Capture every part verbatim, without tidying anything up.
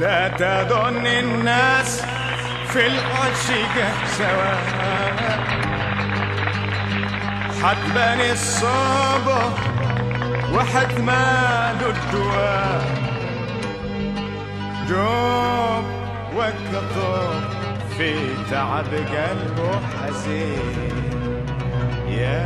لا تظن الناس في العشق سواء، حتبان الصبر وحتما له الدواء. دوب وكطب في تعب قلبه حزين، يا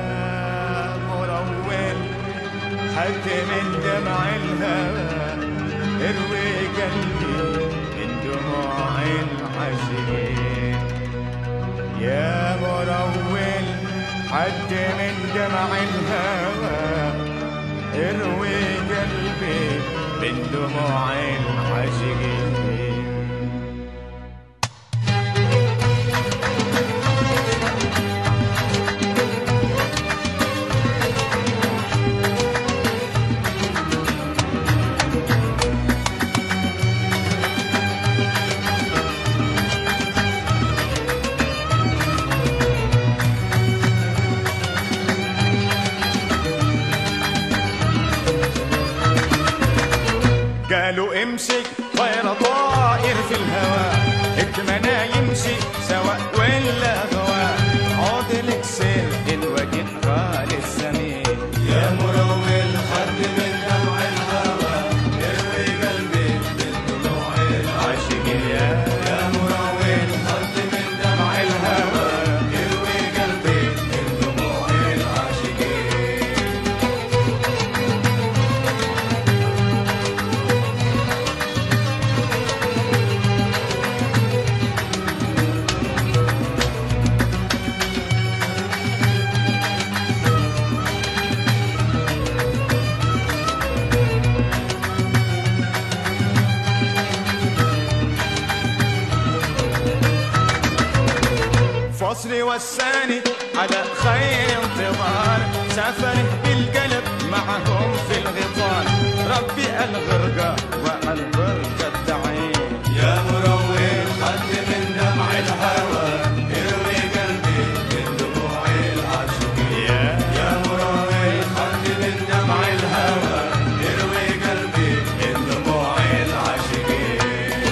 مرول حد من دمع الهوى اروي قلبي من دموع العاشقين. يا مرول حد من دمع الهوى اروي قلبي من دموع العاشقين. قالوا امشي طير طائر في الهواء، اتمنى يمشي سواء ولا غواء. عود لك سير الوقت قال الزمين، يا مروي حد من دمع الهوى اروي قلبي من دموع العاشقين. يا مروي حد من دمع الهوى اروي قلبي من دموع العاشقين. فصلي والثاني على خير انتظار، سافره بالقلب معهم في الغطار. ربي الغرقة والبرقة الدعين، يا مروي حد من دمع الهوى اروي قلبي من دموع العاشقين. يا مروي حد من دمع الهوى اروي قلبي من دموع العاشقين.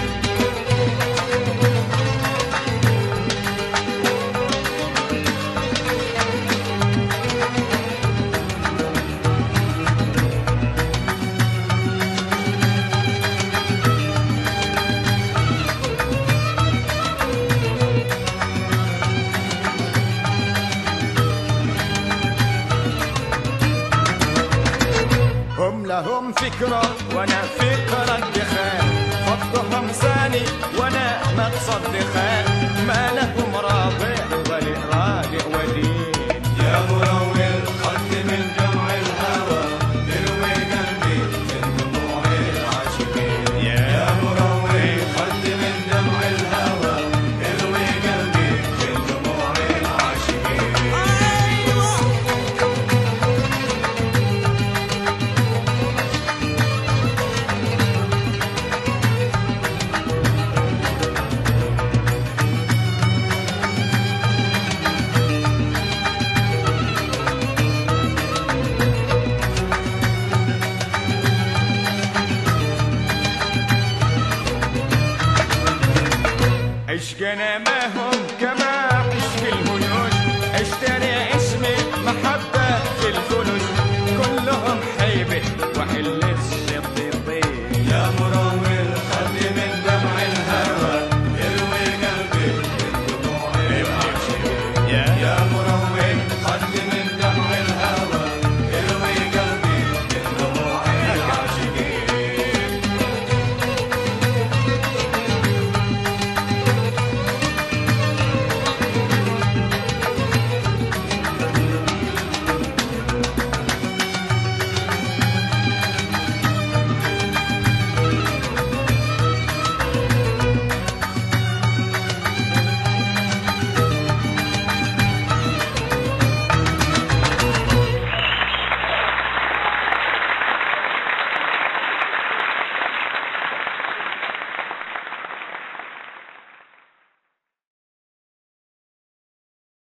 هم لهم فكرة وانا فكرة دخان، خطهم ثاني وانا مقصد دخان. ما لهم رابع ولا رادع ودين، يا مروي حد من دمع الهوى اروي قلبي من دموع العاشقين. يا مروي حد من دمع الهوى اروي قلبي من دموع العاشقين. عشقنا ما هو